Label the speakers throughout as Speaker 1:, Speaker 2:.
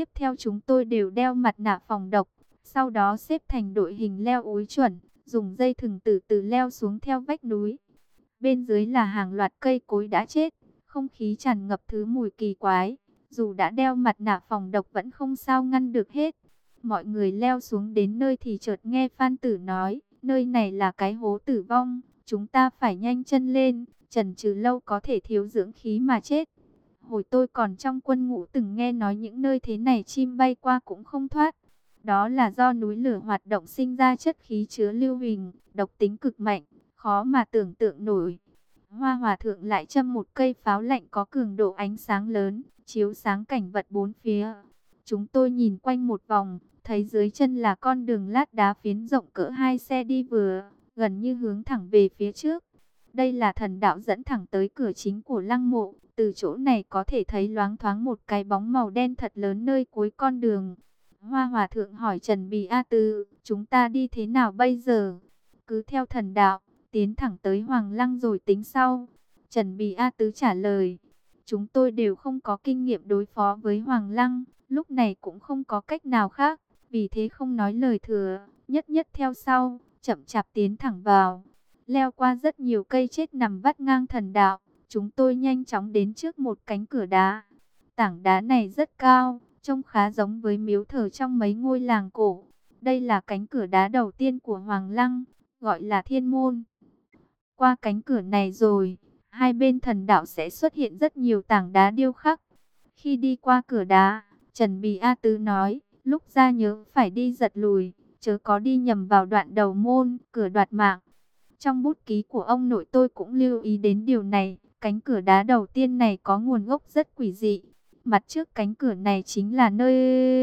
Speaker 1: Tiếp theo chúng tôi đều đeo mặt nạ phòng độc, sau đó xếp thành đội hình leo úi chuẩn, dùng dây thừng từ từ leo xuống theo vách núi. Bên dưới là hàng loạt cây cối đã chết, không khí tràn ngập thứ mùi kỳ quái. Dù đã đeo mặt nạ phòng độc vẫn không sao ngăn được hết. Mọi người leo xuống đến nơi thì chợt nghe Phan Tử nói, nơi này là cái hố tử vong, chúng ta phải nhanh chân lên, chần chừ lâu có thể thiếu dưỡng khí mà chết. Hồi tôi còn trong quân ngũ từng nghe nói những nơi thế này chim bay qua cũng không thoát. Đó là do núi lửa hoạt động sinh ra chất khí chứa lưu huỳnh, độc tính cực mạnh, khó mà tưởng tượng nổi. Hoa Hòa Thượng lại châm một cây pháo lạnh có cường độ ánh sáng lớn, chiếu sáng cảnh vật bốn phía. Chúng tôi nhìn quanh một vòng, thấy dưới chân là con đường lát đá phiến rộng cỡ 2 xe đi vừa, gần như hướng thẳng về phía trước. Đây là thần đạo dẫn thẳng tới cửa chính của lăng mộ, từ chỗ này có thể thấy loáng thoáng một cái bóng màu đen thật lớn nơi cuối con đường. Hoa Hòa Thượng hỏi Trần Bì A Tứ, chúng ta đi thế nào bây giờ? Cứ theo thần đạo, tiến thẳng tới Hoàng Lăng rồi tính sau. Trần Bì A Tứ trả lời, chúng tôi đều không có kinh nghiệm đối phó với Hoàng Lăng, lúc này cũng không có cách nào khác, vì thế không nói lời thừa, nhất nhất theo sau, chậm chạp tiến thẳng vào. Leo qua rất nhiều cây chết nằm vắt ngang thần đạo, chúng tôi nhanh chóng đến trước một cánh cửa đá. Tảng đá này rất cao, trông khá giống với miếu thờ trong mấy ngôi làng cổ. Đây là cánh cửa đá đầu tiên của Hoàng Lăng, gọi là Thiên Môn. Qua cánh cửa này rồi, hai bên thần đạo sẽ xuất hiện rất nhiều tảng đá điêu khắc. Khi đi qua cửa đá, Trần Bì A Tứ nói, lúc ra nhớ phải đi giật lùi, chớ có đi nhầm vào đoạn đầu môn, cửa đoạt mạng. Trong bút ký của ông nội tôi cũng lưu ý đến điều này, cánh cửa đá đầu tiên này có nguồn gốc rất quỷ dị. Mặt trước cánh cửa này chính là nơi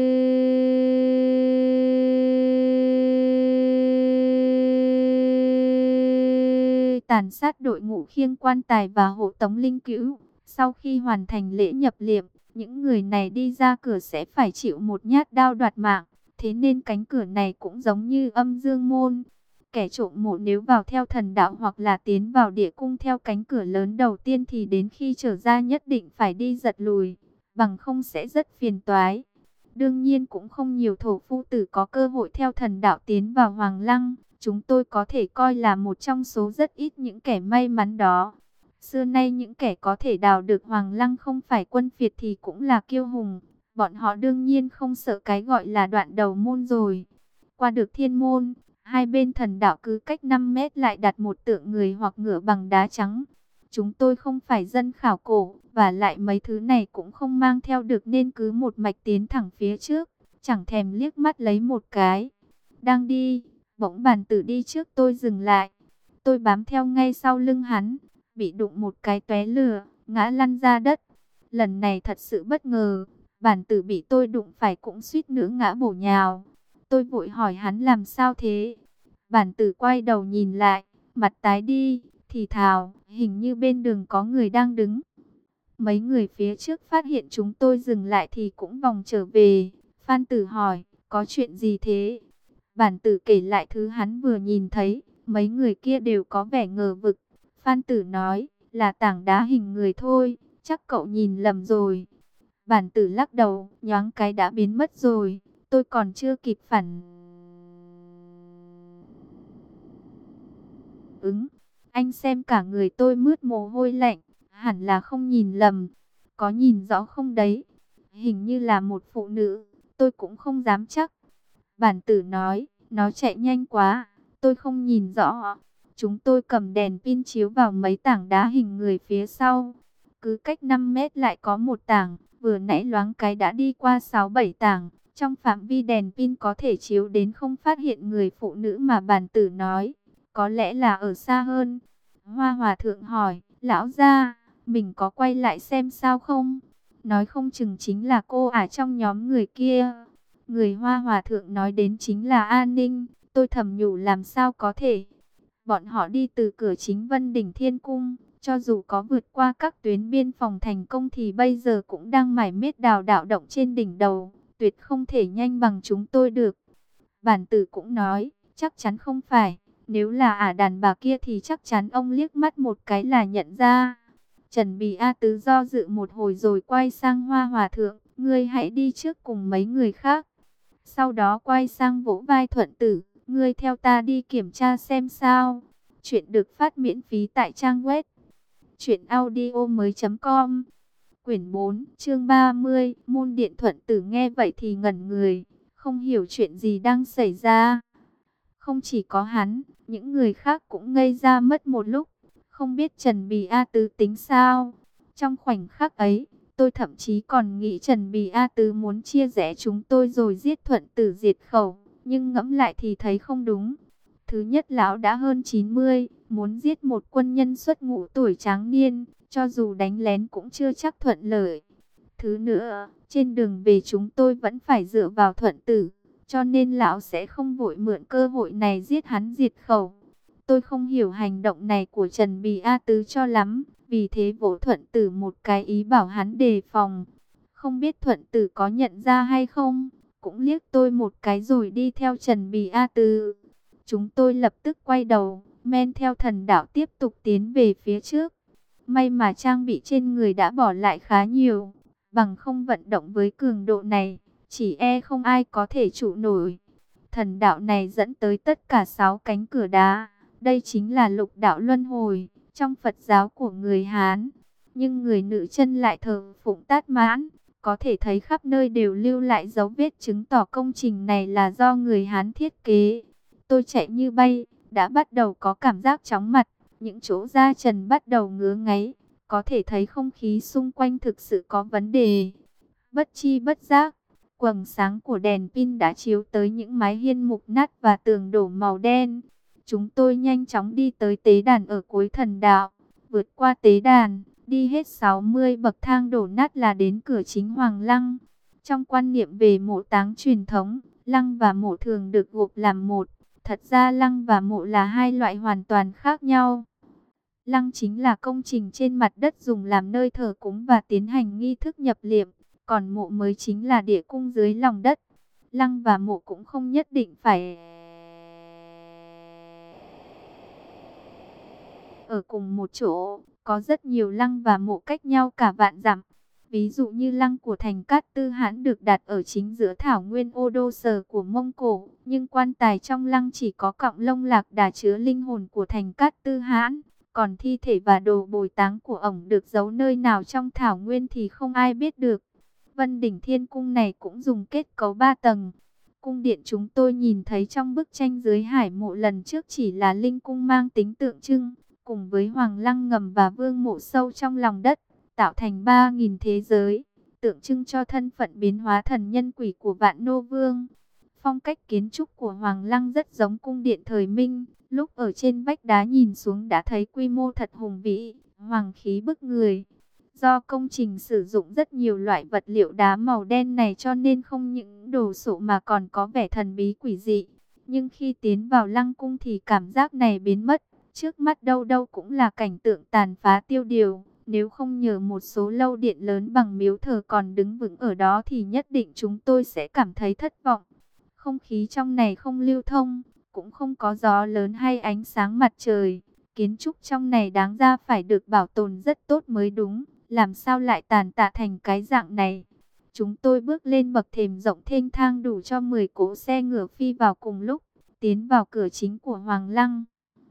Speaker 1: tàn sát đội ngũ khiêng quan tài và hộ tống linh cữu. Sau khi hoàn thành lễ nhập liệm, những người này đi ra cửa sẽ phải chịu một nhát đao đoạt mạng. Thế nên cánh cửa này cũng giống như âm dương môn. Kẻ trộm mộ nếu vào theo thần đạo hoặc là tiến vào địa cung theo cánh cửa lớn đầu tiên thì đến khi trở ra nhất định phải đi giật lùi, bằng không sẽ rất phiền toái. Đương nhiên cũng không nhiều thổ phu tử có cơ hội theo thần đạo tiến vào Hoàng Lăng. Chúng tôi có thể coi là một trong số rất ít những kẻ may mắn đó. Xưa nay những kẻ có thể đào được Hoàng Lăng không phải quân phiệt thì cũng là kiêu hùng. Bọn họ đương nhiên không sợ cái gọi là đoạn đầu môn rồi. Qua được thiên môn, hai bên thần đạo cứ cách 5 mét lại đặt một tượng người hoặc ngựa bằng đá trắng. Chúng tôi không phải dân khảo cổ, và lại mấy thứ này cũng không mang theo được nên cứ một mạch tiến thẳng phía trước, chẳng thèm liếc mắt lấy một cái. Đang đi, bỗng Bàn Tử đi trước tôi dừng lại. Tôi bám theo ngay sau lưng hắn, bị đụng một cái tóe lửa, ngã lăn ra đất. Lần này thật sự bất ngờ, Bàn Tử bị tôi đụng phải cũng suýt nữa ngã bổ nhào. Tôi vội hỏi hắn làm sao thế. Bàn Tử quay đầu nhìn lại, mặt tái đi, thì thào, hình như bên đường có người đang đứng. Mấy người phía trước phát hiện chúng tôi dừng lại thì cũng vòng trở về. Phan Tử hỏi, có chuyện gì thế? Bàn Tử kể lại thứ hắn vừa nhìn thấy, mấy người kia đều có vẻ ngờ vực. Phan Tử nói, là tảng đá hình người thôi, chắc cậu nhìn lầm rồi. Bàn Tử lắc đầu, nhoáng cái đã biến mất rồi, tôi còn chưa kịp phản ứng. Anh xem cả người tôi mướt mồ hôi lạnh, hẳn là không nhìn lầm. Có nhìn rõ không đấy? Hình như là một phụ nữ, tôi cũng không dám chắc. Bản Tử nói, nó chạy nhanh quá, tôi không nhìn rõ. Chúng tôi cầm đèn pin chiếu vào mấy tảng đá hình người phía sau. Cứ cách 5 mét lại có một tảng, vừa nãy loáng cái đã đi qua 6-7 tảng. Trong phạm vi đèn pin có thể chiếu đến không phát hiện người phụ nữ mà Bản Tử nói. Có lẽ là ở xa hơn. Hoa Hòa Thượng hỏi, lão gia, mình có quay lại xem sao không? Nói không chừng chính là cô ả trong nhóm người kia. Người Hoa Hòa Thượng nói đến chính là An Ninh. Tôi thầm nhủ làm sao có thể. Bọn họ đi từ cửa chính Vân Đỉnh Thiên Cung. Cho dù có vượt qua các tuyến biên phòng thành công thì bây giờ cũng đang mải miết đào đạo động trên đỉnh đầu. Tuyệt không thể nhanh bằng chúng tôi được. Bản Tử cũng nói, chắc chắn không phải. Nếu là ả đàn bà kia thì chắc chắn ông liếc mắt một cái là nhận ra. Trần Bì A Tứ do dự một hồi rồi quay sang Hoa Hòa Thượng. ngươi hãy đi trước cùng mấy người khác. Sau đó quay sang vỗ vai Thuận Tử, ngươi theo ta đi kiểm tra xem sao. Chuyện được phát miễn phí tại trang web truyệnaudiomoi.com. Quyển 4, chương 30, môn điện. Thuận Tử nghe vậy thì ngẩn người, không hiểu chuyện gì đang xảy ra. Không chỉ có hắn, những người khác cũng ngây ra mất một lúc, không biết Trần Bì A Tứ tính sao. Trong khoảnh khắc ấy, tôi thậm chí còn nghĩ Trần Bì A Tứ muốn chia rẽ chúng tôi rồi giết Thuận Tử diệt khẩu, nhưng ngẫm lại thì thấy không đúng. Thứ nhất, lão đã hơn 90, muốn giết một quân nhân xuất ngũ tuổi tráng niên, cho dù đánh lén cũng chưa chắc thuận lợi. Thứ nữa, trên đường về chúng tôi vẫn phải dựa vào Thuận Tử, cho nên lão sẽ không vội mượn cơ hội này giết hắn diệt khẩu. Tôi không hiểu hành động này của Trần Bì A Tứ cho lắm, vì thế vỗ Thuận Tử một cái ý bảo hắn đề phòng. Không biết Thuận Tử có nhận ra hay không, cũng liếc tôi một cái rồi đi theo Trần Bì A Tứ. Chúng tôi lập tức quay đầu, men theo thần đạo tiếp tục tiến về phía trước. May mà trang bị trên người đã bỏ lại khá nhiều, bằng không vận động với cường độ này, chỉ e không ai có thể trụ nổi. Thần đạo này dẫn tới tất cả 6 cánh cửa đá. Đây chính là lục đạo luân hồi trong Phật giáo của người Hán. Nhưng người nữ chân lại thờ phụng Tát Mãn. Có thể thấy khắp nơi đều lưu lại dấu vết chứng tỏ công trình này là do người Hán thiết kế. Tôi chạy như bay, đã bắt đầu có cảm giác chóng mặt. Những chỗ da trần bắt đầu ngứa ngáy. Có thể thấy không khí xung quanh thực sự có vấn đề. Bất chi bất giác, quầng sáng của đèn pin đã chiếu tới những mái hiên mục nát và tường đổ màu đen. Chúng tôi nhanh chóng đi tới tế đàn ở cuối thần đạo. Vượt qua tế đàn, đi hết 60 bậc thang đổ nát là đến cửa chính Hoàng Lăng. Trong quan niệm về mộ táng truyền thống, lăng và mộ thường được gộp làm một. Thật ra lăng và mộ là hai loại hoàn toàn khác nhau. Lăng chính là công trình trên mặt đất dùng làm nơi thờ cúng và tiến hành nghi thức nhập liệm. Còn mộ mới chính là địa cung dưới lòng đất. Lăng và mộ cũng không nhất định phải ở cùng một chỗ. Có rất nhiều lăng và mộ cách nhau cả vạn dặm. Ví dụ như lăng của thành Cát Tư Hãn được đặt ở chính giữa thảo nguyên Ô Đô Sở của Mông Cổ. Nhưng quan tài trong lăng chỉ có cọng lông lạc đà chứa linh hồn của thành Cát Tư Hãn. Còn thi thể và đồ bồi táng của ổng được giấu nơi nào trong thảo nguyên thì không ai biết được. Vân Đỉnh Thiên Cung này cũng dùng kết cấu 3 tầng. Cung điện chúng tôi nhìn thấy trong bức tranh dưới hải mộ lần trước chỉ là linh cung mang tính tượng trưng, cùng với Hoàng Lăng ngầm và Vương mộ sâu trong lòng đất, tạo thành 3.000 thế giới, tượng trưng cho thân phận biến hóa thần nhân quỷ của Vạn Nô Vương. Phong cách kiến trúc của Hoàng Lăng rất giống cung điện thời Minh, lúc ở trên vách đá nhìn xuống đã thấy quy mô thật hùng vĩ, hoàng khí bức người. Do công trình sử dụng rất nhiều loại vật liệu đá màu đen này cho nên không những đồ sộ mà còn có vẻ thần bí quỷ dị. Nhưng khi tiến vào lăng cung thì cảm giác này biến mất. Trước mắt đâu đâu cũng là cảnh tượng tàn phá tiêu điều. Nếu không nhờ một số lâu điện lớn bằng miếu thờ còn đứng vững ở đó thì nhất định chúng tôi sẽ cảm thấy thất vọng. Không khí trong này không lưu thông, cũng không có gió lớn hay ánh sáng mặt trời. Kiến trúc trong này đáng ra phải được bảo tồn rất tốt mới đúng. Làm sao lại tàn tạ thành cái dạng này? Chúng tôi bước lên bậc thềm rộng thênh thang đủ cho 10 cỗ xe ngựa phi vào cùng lúc, tiến vào cửa chính của Hoàng Lăng.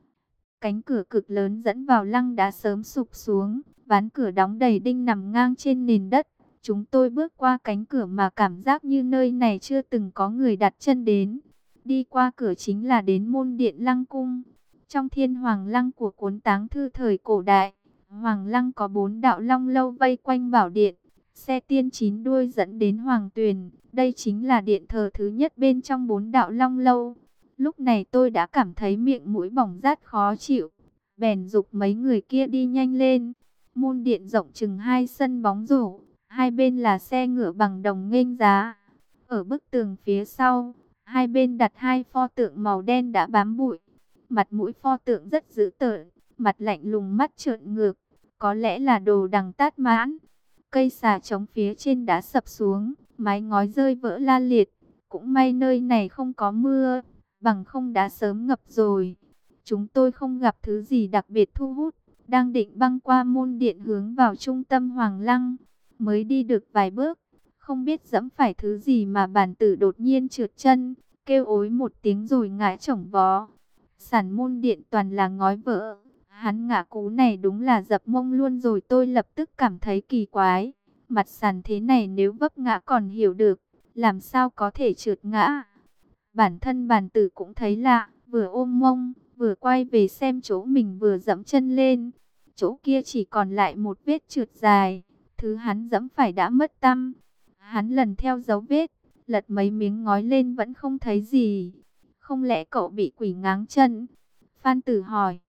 Speaker 1: Cánh cửa cực lớn dẫn vào lăng đã sớm sụp xuống, ván cửa đóng đầy đinh nằm ngang trên nền đất. Chúng tôi bước qua cánh cửa mà cảm giác như nơi này chưa từng có người đặt chân đến. Đi qua cửa chính là đến môn điện Lăng Cung. Trong Thiên Hoàng Lăng của cuốn táng thư thời cổ đại, Hoàng Lăng có 4 đạo long lâu vây quanh bảo điện, xe tiên 9 đuôi dẫn đến Hoàng Tuyền. Đây chính là điện thờ thứ nhất bên trong 4 đạo long lâu. Lúc này tôi đã cảm thấy miệng mũi bỏng rát khó chịu, bèn giục mấy người kia đi nhanh lên. Môn điện rộng chừng 2 sân bóng rổ, hai bên là xe ngựa bằng đồng nghênh giá. Ở bức tường phía sau, hai bên đặt 2 pho tượng màu đen đã bám bụi. Mặt mũi pho tượng rất dữ tợn, mặt lạnh lùng mắt trợn ngược, có lẽ là đồ đằng Tát Mãn. Cây xà trống phía trên đã sập xuống, mái ngói rơi vỡ la liệt. Cũng may nơi này không có mưa, bằng không đã sớm ngập rồi. Chúng tôi không gặp thứ gì đặc biệt thu hút, đang định băng qua môn điện hướng vào trung tâm Hoàng Lăng. Mới đi được vài bước, Không biết dẫm phải thứ gì mà bản tử đột nhiên trượt chân, kêu ối một tiếng rồi ngã chổng vó. Sản môn điện toàn là ngói vỡ. Hắn ngã cú này đúng là dập mông luôn rồi. Tôi lập tức cảm thấy kỳ quái. Mặt sàn thế này nếu vấp ngã còn hiểu được, làm sao có thể trượt ngã. Bản thân bản tử cũng thấy lạ, vừa ôm mông, vừa quay về xem chỗ mình vừa dẫm chân lên. Chỗ kia chỉ còn lại một vết trượt dài, thứ hắn dẫm phải đã mất tăm. Hắn lần theo dấu vết, lật mấy miếng ngói lên vẫn không thấy gì. Không lẽ cậu bị quỷ ngáng chân? Phan Tử hỏi.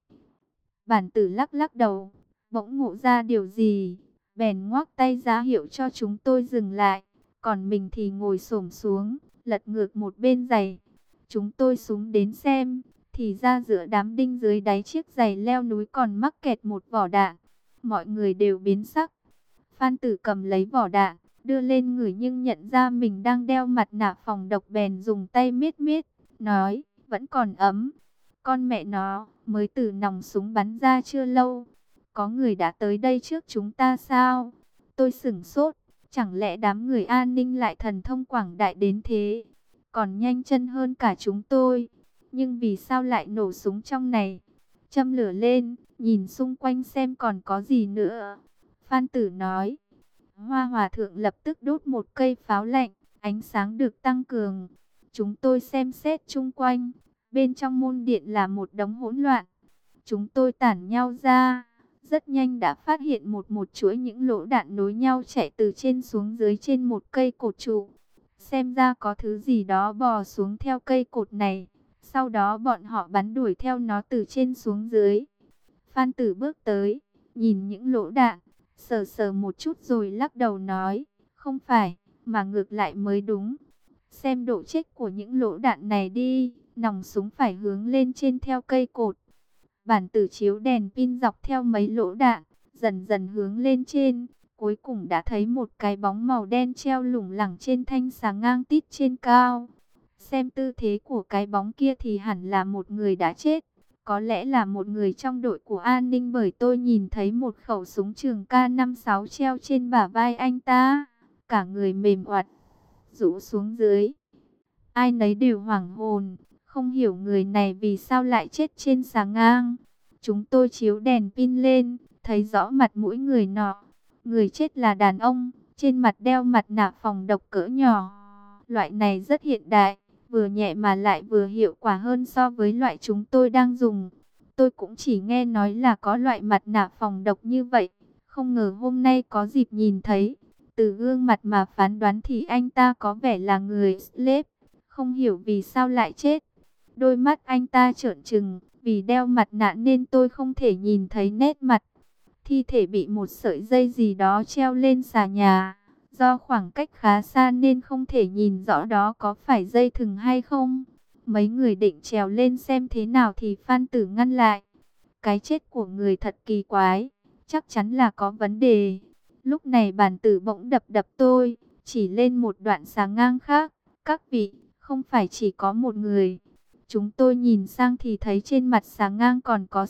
Speaker 1: Bản tử lắc lắc đầu, bỗng ngộ ra điều gì, bèn ngoắc tay ra hiệu cho chúng tôi dừng lại. Còn mình thì ngồi xổm xuống, lật ngược một bên giày. Chúng tôi xuống đến xem, thì ra giữa đám đinh dưới đáy chiếc giày leo núi còn mắc kẹt một vỏ đạn. Mọi người đều biến sắc. Phan Tử cầm lấy vỏ đạn, đưa lên người nhưng nhận ra mình đang đeo mặt nạ phòng độc bèn dùng tay miết miết, nói, vẫn còn ấm. Con mẹ nó, mới từ nòng súng bắn ra chưa lâu. Có người đã tới đây trước chúng ta sao? Tôi sửng sốt, chẳng lẽ đám người an ninh lại thần thông quảng đại đến thế? Còn nhanh chân hơn cả chúng tôi. Nhưng vì sao lại nổ súng trong này? Châm lửa lên, nhìn xung quanh xem còn có gì nữa. Phan Tử nói. Hoa Hòa Thượng lập tức đốt một cây pháo lạnh, ánh sáng được tăng cường. Chúng tôi xem xét chung quanh, bên trong môn điện là một đống hỗn loạn. Chúng tôi tản nhau ra, rất nhanh đã phát hiện một chuỗi những lỗ đạn nối nhau chạy từ trên xuống dưới trên một cây cột trụ. Xem ra có thứ gì đó bò xuống theo cây cột này, sau đó bọn họ bắn đuổi theo nó từ trên xuống dưới. Phan Tử bước tới, nhìn những lỗ đạn, sờ sờ một chút rồi lắc đầu nói, không phải, mà ngược lại mới đúng. Xem độ chết của những lỗ đạn này đi, nòng súng phải hướng lên trên theo cây cột. Bản tử chiếu đèn pin dọc theo mấy lỗ đạn, dần dần hướng lên trên, cuối cùng đã thấy một cái bóng màu đen treo lủng lẳng trên thanh xà ngang tít trên cao. Xem tư thế của cái bóng kia thì hẳn là một người đã chết. Có lẽ là một người trong đội của an ninh bởi tôi nhìn thấy một khẩu súng trường K56 treo trên bả vai anh ta. Cả người mềm oặt, rũ xuống dưới. Ai nấy đều hoảng hồn, không hiểu người này vì sao lại chết trên xà ngang. Chúng tôi chiếu đèn pin lên, thấy rõ mặt mũi người nọ. Người chết là đàn ông, trên mặt đeo mặt nạ phòng độc cỡ nhỏ. Loại này rất hiện đại, vừa nhẹ mà lại vừa hiệu quả hơn so với loại chúng tôi đang dùng. Tôi cũng chỉ nghe nói là có loại mặt nạ phòng độc như vậy, không ngờ hôm nay có dịp nhìn thấy. Từ gương mặt mà phán đoán thì anh ta có vẻ là người slave, không hiểu vì sao lại chết. Đôi mắt anh ta trợn trừng, vì đeo mặt nạ nên tôi không thể nhìn thấy nét mặt. Thi thể bị một sợi dây gì đó treo lên xà nhà. Do khoảng cách khá xa nên không thể nhìn rõ đó có phải dây thừng hay không. Mấy người định trèo lên xem thế nào thì Phan Tử ngăn lại. Cái chết của người thật kỳ quái, chắc chắn là có vấn đề. Lúc này bản tử bỗng đập đập tôi, chỉ lên một đoạn xà ngang khác. Các vị, không phải chỉ có một người. Chúng tôi nhìn sang thì thấy trên mặt xà ngang còn có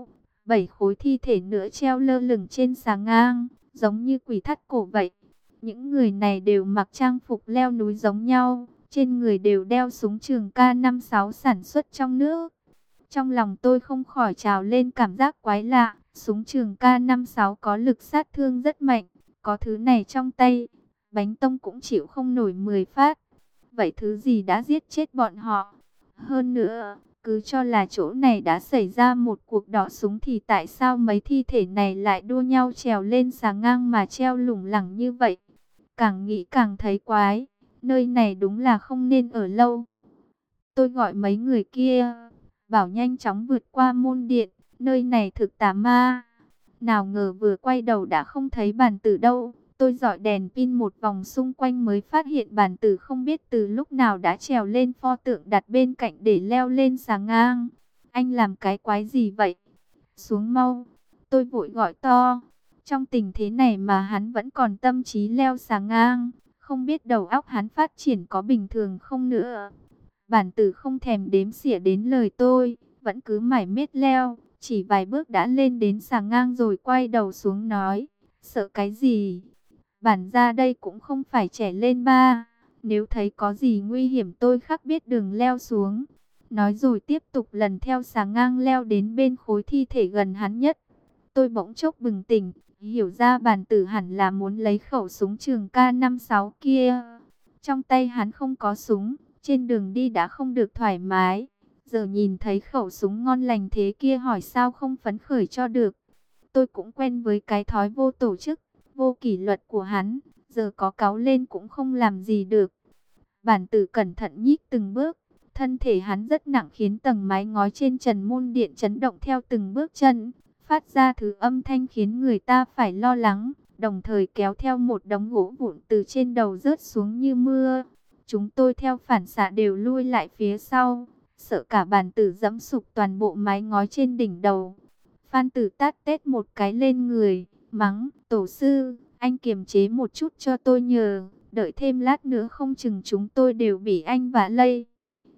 Speaker 1: 6-7 khối thi thể nữa treo lơ lửng trên xà ngang, giống như quỷ thắt cổ vậy. Những người này đều mặc trang phục leo núi giống nhau, trên người đều đeo súng trường K56 sản xuất trong nước. Trong lòng tôi không khỏi trào lên cảm giác quái lạ, súng trường K56 có lực sát thương rất mạnh, có thứ này trong tay, bánh tông cũng chịu không nổi 10 phát. Vậy thứ gì đã giết chết bọn họ? Hơn nữa, cứ cho là chỗ này đã xảy ra một cuộc đọ súng thì tại sao mấy thi thể này lại đua nhau trèo lên xà ngang mà treo lủng lẳng như vậy? Càng nghĩ càng thấy quái, nơi này đúng là không nên ở lâu. Tôi gọi mấy người kia, bảo nhanh chóng vượt qua môn điện, nơi này thực tà ma. Nào ngờ vừa quay đầu đã không thấy bản tử đâu. Tôi dọi đèn pin một vòng xung quanh mới phát hiện bản tử không biết từ lúc nào đã trèo lên pho tượng đặt bên cạnh để leo lên xà ngang. Anh làm cái quái gì vậy? Xuống mau. Tôi vội gọi to. Trong tình thế này mà hắn vẫn còn tâm trí leo xà ngang. Không biết đầu óc hắn phát triển có bình thường không nữa. Bản tử không thèm đếm xỉa đến lời tôi. Vẫn cứ mải miết leo. Chỉ vài bước đã lên đến xà ngang rồi quay đầu xuống nói. Sợ cái gì? Bản ra đây cũng không phải trẻ lên ba. Nếu thấy có gì nguy hiểm tôi khắc biết đường leo xuống. Nói rồi tiếp tục lần theo xà ngang leo đến bên khối thi thể gần hắn nhất. Tôi bỗng chốc bừng tỉnh, hiểu ra bản tử hẳn là muốn lấy khẩu súng trường K56 kia. Trong tay hắn không có súng, trên đường đi đã không được thoải mái. Giờ nhìn thấy khẩu súng ngon lành thế kia hỏi sao không phấn khởi cho được. Tôi cũng quen với cái thói vô tổ chức, vô kỷ luật của hắn, giờ có cáu lên cũng không làm gì được. Bản tử cẩn thận nhích từng bước, thân thể hắn rất nặng khiến tầng mái ngói trên trần môn điện chấn động theo từng bước chân, phát ra thứ âm thanh khiến người ta phải lo lắng, đồng thời kéo theo một đống gỗ vụn từ trên đầu rớt xuống như mưa. Chúng tôi theo phản xạ đều lui lại phía sau, sợ cả bản tử giẫm sụp toàn bộ mái ngói trên đỉnh đầu. Phan Tử tát tét một cái lên người, mắng, tổ sư, anh kiềm chế một chút cho tôi nhờ, đợi thêm lát nữa không chừng chúng tôi đều bị anh vạ lây.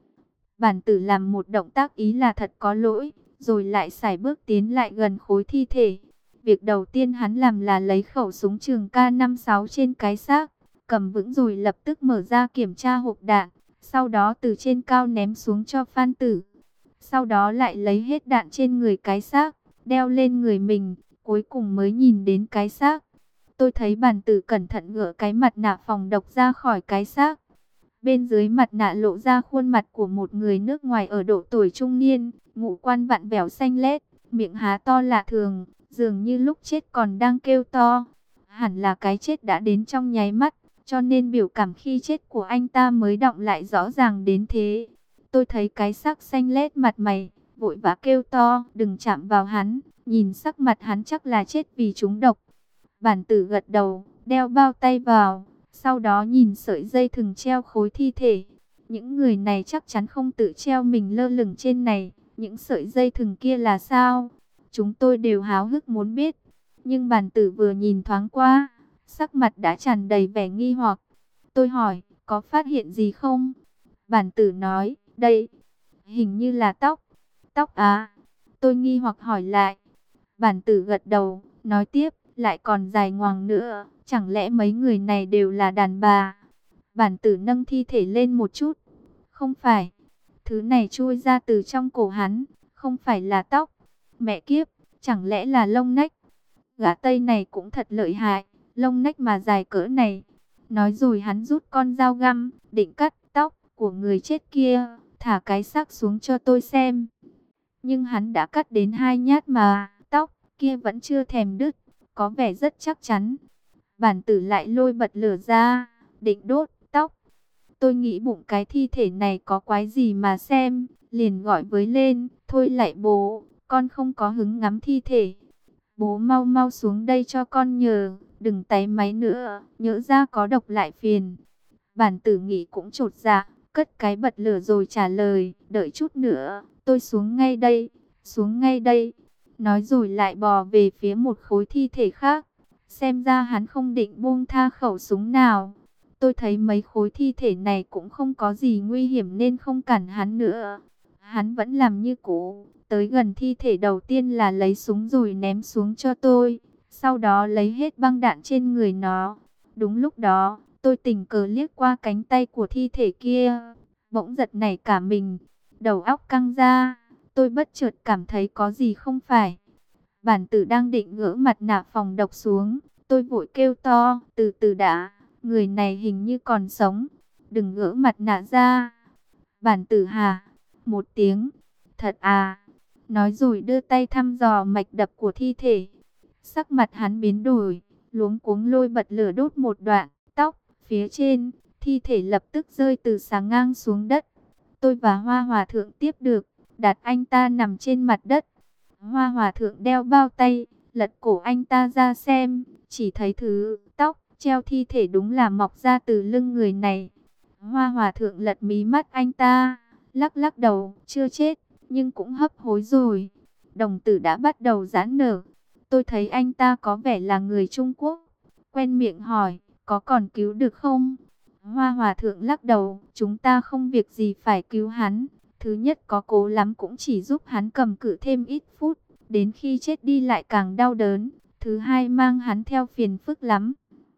Speaker 1: Bản tử làm một động tác ý là thật có lỗi, rồi lại sải bước tiến lại gần khối thi thể. Việc đầu tiên hắn làm là lấy khẩu súng trường K56 trên cái xác, cầm vững rồi lập tức mở ra kiểm tra hộp đạn, sau đó từ trên cao ném xuống cho Phan Tử. Sau đó lại lấy hết đạn trên người cái xác, đeo lên người mình, cuối cùng mới nhìn đến cái xác. Tôi thấy bản tử cẩn thận gỡ cái mặt nạ phòng độc ra khỏi cái xác. Bên dưới mặt nạ lộ ra khuôn mặt của một người nước ngoài ở độ tuổi trung niên, ngũ quan vặn vẹo xanh lét, miệng há to lạ thường, dường như lúc chết còn đang kêu to. Hẳn là cái chết đã đến trong nháy mắt, cho nên biểu cảm khi chết của anh ta mới đọng lại rõ ràng đến thế. Tôi thấy cái xác xanh lét mặt mày, vội vã kêu to, đừng chạm vào hắn, nhìn sắc mặt hắn chắc là chết vì trúng độc. Bản tử gật đầu, đeo bao tay vào, sau đó nhìn sợi dây thừng treo khối thi thể. Những người này chắc chắn không tự treo mình lơ lửng trên này, những sợi dây thừng kia là sao? Chúng tôi đều háo hức muốn biết, nhưng bản tử vừa nhìn thoáng qua, sắc mặt đã tràn đầy vẻ nghi hoặc. Tôi hỏi, có phát hiện gì không? Bản tử nói, đây, hình như là tóc. Tóc à? Tôi nghi hoặc hỏi lại. Bản tử gật đầu, nói tiếp, lại còn dài ngoằng nữa, chẳng lẽ mấy người này đều là đàn bà? Bản tử nâng thi thể lên một chút. Không phải, thứ này chui ra từ trong cổ hắn, không phải là tóc. Mẹ kiếp, chẳng lẽ là lông nách? Gã Tây này cũng thật lợi hại, lông nách mà dài cỡ này. Nói rồi hắn rút con dao găm, định cắt tóc của người chết kia, thả cái xác xuống cho tôi xem. Nhưng hắn đã cắt đến 2 nhát mà, tóc kia vẫn chưa thèm đứt, có vẻ rất chắc chắn. Bản tử lại lôi bật lửa ra, định đốt tóc. Tôi nghĩ bụng cái thi thể này có quái gì mà xem, liền gọi với lên, thôi lại bố, con không có hứng ngắm thi thể. Bố mau mau xuống đây cho con nhờ, đừng táy máy nữa, nhỡ ra có độc lại phiền. Bản tử nghĩ cũng chột dạ, cất cái bật lửa rồi trả lời, đợi chút nữa, tôi xuống ngay đây, xuống ngay đây. Nói rồi lại bò về phía một khối thi thể khác. Xem ra hắn không định buông tha khẩu súng nào. Tôi thấy mấy khối thi thể này cũng không có gì nguy hiểm nên không cản hắn nữa. Hắn vẫn làm như cũ, tới gần thi thể đầu tiên là lấy súng rồi ném xuống cho tôi. Sau đó lấy hết băng đạn trên người nó. Đúng lúc đó, tôi tình cờ liếc qua cánh tay của thi thể kia. Bỗng giật nảy cả mình, đầu óc căng ra. Tôi bất chợt cảm thấy có gì không phải. Bản tử đang định gỡ mặt nạ phòng độc xuống. Tôi vội kêu to, từ từ đã, người này hình như còn sống. Đừng gỡ mặt nạ ra. Bản tử hà, một tiếng, thật à. Nói rồi đưa tay thăm dò mạch đập của thi thể. Sắc mặt hắn biến đổi, luống cuống lôi bật lửa đốt một đoạn tóc phía trên. Thi thể lập tức rơi từ sáng ngang xuống đất. Tôi và Hoa Hòa Thượng tiếp được, đặt anh ta nằm trên mặt đất. Hoa Hòa Thượng đeo bao tay, lật cổ anh ta ra xem, chỉ thấy thứ tóc treo thi thể đúng là mọc ra từ lưng người này. Hoa Hòa Thượng lật mí mắt anh ta, lắc lắc đầu, chưa chết, nhưng cũng hấp hối rồi. Đồng tử đã bắt đầu giãn nở. Tôi thấy anh ta có vẻ là người Trung Quốc, quen miệng hỏi, có còn cứu được không? Hoa Hòa Thượng lắc đầu, chúng ta không việc gì phải cứu hắn. Thứ nhất có cố lắm cũng chỉ giúp hắn cầm cự thêm ít phút, đến khi chết đi lại càng đau đớn. Thứ hai mang hắn theo phiền phức lắm.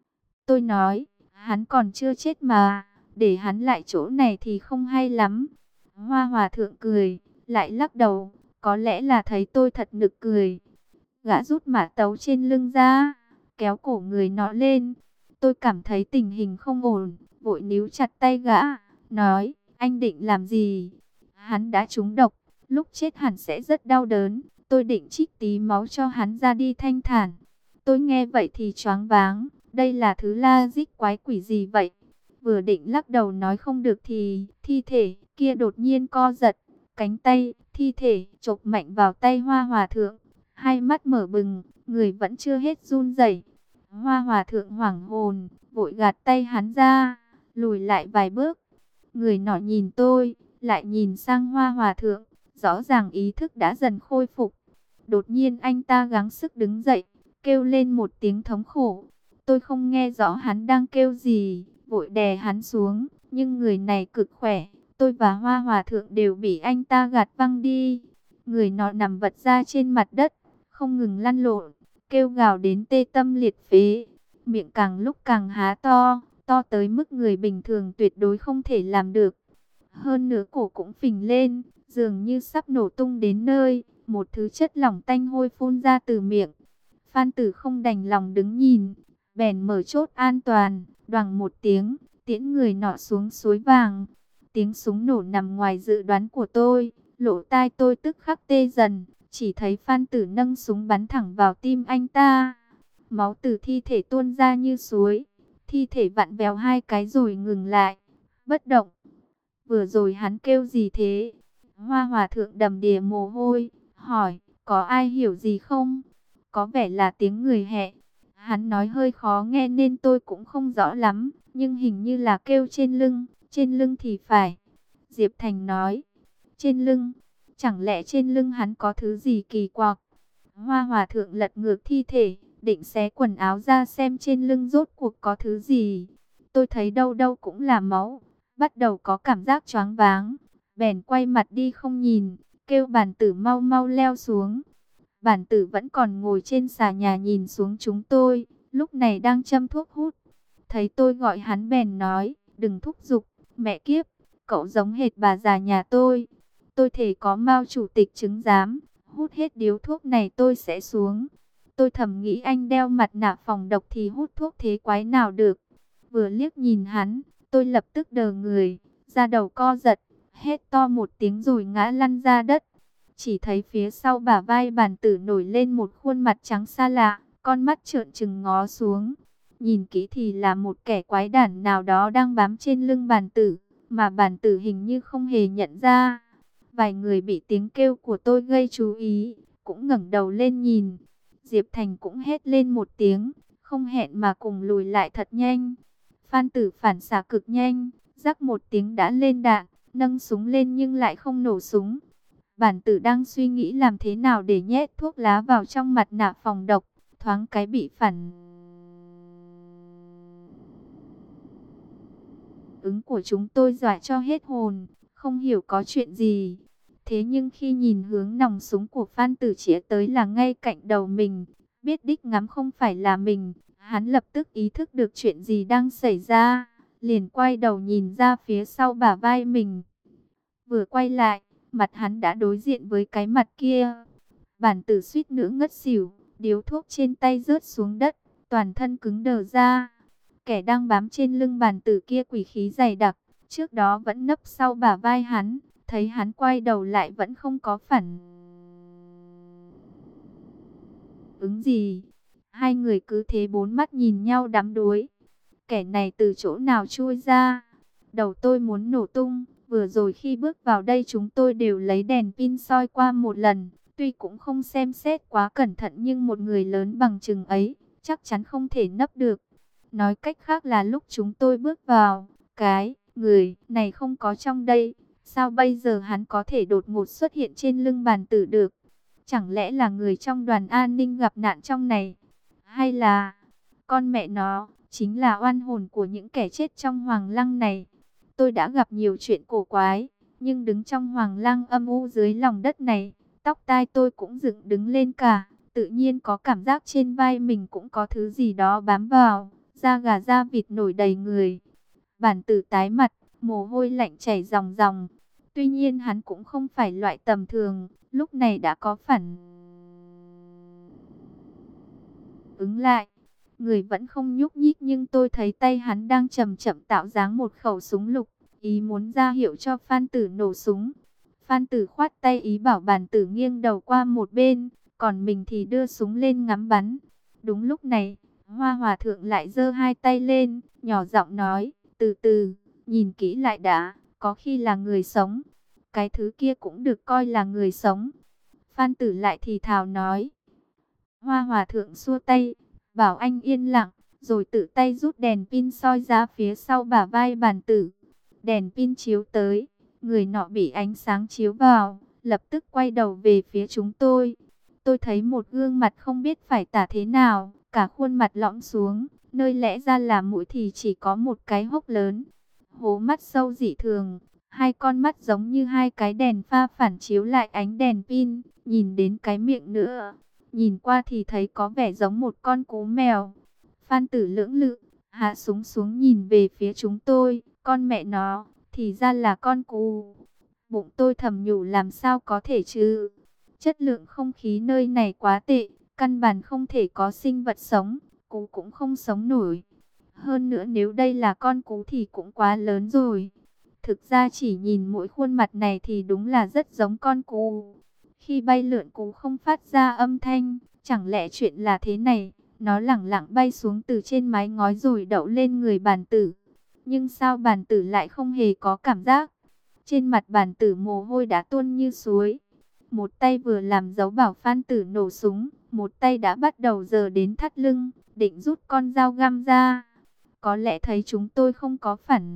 Speaker 1: Tôi nói, hắn còn chưa chết mà, để hắn lại chỗ này thì không hay lắm. Hoa Hòa thượng cười, lại lắc đầu, có lẽ là thấy tôi thật nực cười. Gã rút mã tấu trên lưng ra, kéo cổ người nọ lên. Tôi cảm thấy tình hình không ổn, vội níu chặt tay gã, nói, anh định làm gì? Hắn đã trúng độc, lúc chết hẳn sẽ rất đau đớn. Tôi định trích tí máu cho hắn ra đi thanh thản. Tôi nghe vậy thì choáng váng, đây là thứ la dích quái quỷ gì vậy? Vừa định lắc đầu nói không được thì thi thể kia đột nhiên co giật, cánh tay, thi thể chộp mạnh vào tay Hoa Hòa thượng. Hai mắt mở bừng, người vẫn chưa hết run rẩy. Hoa Hòa thượng hoảng hồn, vội gạt tay hắn ra, lùi lại vài bước. Người nọ nhìn tôi, lại nhìn sang Hoa Hòa thượng, rõ ràng ý thức đã dần khôi phục. Đột nhiên anh ta gắng sức đứng dậy, kêu lên một tiếng thống khổ. Tôi không nghe rõ hắn đang kêu gì, vội đè hắn xuống, nhưng người này cực khỏe, tôi và Hoa Hòa thượng đều bị anh ta gạt văng đi. Người nọ nằm vật ra trên mặt đất, không ngừng lăn lộn, kêu gào đến tê tâm liệt phế, miệng càng lúc càng há to, to tới mức người bình thường tuyệt đối không thể làm được. Hơn nữa cổ cũng phình lên, dường như sắp nổ tung đến nơi, một thứ chất lỏng tanh hôi phun ra từ miệng. Phan Tử không đành lòng đứng nhìn, bèn mở chốt an toàn, đoằng một tiếng, tiễn người nọ xuống suối vàng. Tiếng súng nổ nằm ngoài dự đoán của tôi, lỗ tai tôi tức khắc tê dần, chỉ thấy Phan Tử nâng súng bắn thẳng vào tim anh ta. Máu từ thi thể tuôn ra như suối, thi thể vặn vẹo hai cái rồi ngừng lại, bất động. Vừa rồi hắn kêu gì thế? Hoa Hòa thượng đầm đìa mồ hôi, hỏi, có ai hiểu gì không? Có vẻ là tiếng người Hẹ. Hắn nói hơi khó nghe nên tôi cũng không rõ lắm, nhưng hình như là kêu trên lưng thì phải. Diệp Thành nói, trên lưng, chẳng lẽ trên lưng hắn có thứ gì kỳ quặc? Hoa Hòa thượng lật ngược thi thể, định xé quần áo ra xem trên lưng rốt cuộc có thứ gì. Tôi thấy đâu đâu cũng là máu, bắt đầu có cảm giác choáng váng, bèn quay mặt đi không nhìn, kêu Bản Tử mau mau leo xuống. Bản Tử vẫn còn ngồi trên xà nhà nhìn xuống chúng tôi, lúc này đang châm thuốc hút. Thấy tôi gọi hắn bèn nói, đừng thúc giục, mẹ kiếp, cậu giống hệt bà già nhà tôi. Tôi thề có Mao chủ tịch chứng giám, hút hết điếu thuốc này tôi sẽ xuống. Tôi thầm nghĩ anh đeo mặt nạ phòng độc thì hút thuốc thế quái nào được. Vừa liếc nhìn hắn, tôi lập tức đờ người, da đầu co giật, hét to một tiếng rồi ngã lăn ra đất. Chỉ thấy phía sau bả vai Bản Tử nổi lên một khuôn mặt trắng xa lạ, con mắt trợn trừng ngó xuống. Nhìn kỹ thì là một kẻ quái đản nào đó đang bám trên lưng Bản Tử, mà Bản Tử hình như không hề nhận ra. Vài người bị tiếng kêu của tôi gây chú ý, cũng ngẩng đầu lên nhìn. Diệp Thành cũng hét lên một tiếng, không hẹn mà cùng lùi lại thật nhanh. Phan Tử phản xạ cực nhanh, rắc một tiếng đã lên đạn, nâng súng lên nhưng lại không nổ súng. Bản Tử đang suy nghĩ làm thế nào để nhét thuốc lá vào trong mặt nạ phòng độc, thoáng cái bị phản ứng của chúng tôi dọa cho hết hồn, không hiểu có chuyện gì. Thế nhưng khi nhìn hướng nòng súng của Phan Tử chĩa tới là ngay cạnh đầu mình, biết đích ngắm không phải là mình, hắn lập tức ý thức được chuyện gì đang xảy ra, liền quay đầu nhìn ra phía sau bả vai mình. Vừa quay lại, mặt hắn đã đối diện với cái mặt kia. Bản Tử suýt nữa ngất xỉu, điếu thuốc trên tay rớt xuống đất, toàn thân cứng đờ ra. Kẻ đang bám trên lưng Bản Tử kia quỷ khí dày đặc, trước đó vẫn nấp sau bả vai hắn, thấy hắn quay đầu lại vẫn không có phản ứng gì. Hai người cứ thế bốn mắt nhìn nhau đắm đuối. Kẻ này từ chỗ nào chui ra? Đầu tôi muốn nổ tung. Vừa rồi khi bước vào đây chúng tôi đều lấy đèn pin soi qua một lần. Tuy cũng không xem xét quá cẩn thận nhưng một người lớn bằng chừng ấy chắc chắn không thể nấp được. Nói cách khác là lúc chúng tôi bước vào, cái người này không có trong đây. Sao bây giờ hắn có thể đột ngột xuất hiện trên lưng Bản Tử được? Chẳng lẽ là người trong đoàn an ninh gặp nạn trong này? Hay là con mẹ nó chính là oan hồn của những kẻ chết trong Hoàng Lăng này? Tôi đã gặp nhiều chuyện cổ quái, nhưng đứng trong Hoàng Lăng âm u dưới lòng đất này, tóc tai tôi cũng dựng đứng lên cả. Tự nhiên có cảm giác trên vai mình cũng có thứ gì đó bám vào, da gà da vịt nổi đầy người. Bản tử tái mặt, mồ hôi lạnh chảy ròng ròng. Tuy nhiên hắn cũng không phải loại tầm thường, lúc này đã có phản ứng lại. Người vẫn không nhúc nhích nhưng tôi thấy tay hắn đang chậm chậm tạo dáng một khẩu súng lục, ý muốn ra hiệu cho Phan Tử nổ súng. Phan Tử khoát tay ý bảo Bản Tử nghiêng đầu qua một bên, còn mình thì đưa súng lên ngắm bắn. Đúng lúc này, Hoa Hòa Thượng lại giơ hai tay lên, nhỏ giọng nói, từ từ, nhìn kỹ lại đã, có khi là người sống. Cái thứ kia cũng được coi là người sống. Phan Tử lại thì thào nói. Hoa Hòa Thượng xua tay, bảo anh yên lặng, rồi tự tay rút đèn pin soi ra phía sau bả vai Bản Tử. Đèn pin chiếu tới, người nọ bị ánh sáng chiếu vào, lập tức quay đầu về phía chúng tôi. Tôi thấy một gương mặt không biết phải tả thế nào, cả khuôn mặt lõm xuống, nơi lẽ ra là mũi thì chỉ có một cái hốc lớn. Hố mắt sâu dị thường, hai con mắt giống như hai cái đèn pha phản chiếu lại ánh đèn pin, nhìn đến cái miệng nữa. Nhìn qua thì thấy có vẻ giống một con cú mèo. Phan Tử lưỡng lự, hạ súng xuống nhìn về phía chúng tôi, con mẹ nó, thì ra là con cú. Bụng tôi thầm nhủ làm sao có thể chứ. Chất lượng không khí nơi này quá tệ, căn bản không thể có sinh vật sống, cú cũng không sống nổi. Hơn nữa nếu đây là con cú thì cũng quá lớn rồi. Thực ra chỉ nhìn mỗi khuôn mặt này thì đúng là rất giống con cú. Khi bay lượn cú không phát ra âm thanh, chẳng lẽ chuyện là thế này, nó lẳng lặng bay xuống từ trên mái ngói rồi đậu lên người Bản Tử. Nhưng sao Bản Tử lại không hề có cảm giác? Trên mặt Bản Tử mồ hôi đã tuôn như suối. Một tay vừa làm dấu bảo Phan Tử nổ súng, một tay đã bắt đầu giơ đến thắt lưng, định rút con dao găm ra. Có lẽ thấy chúng tôi không có phản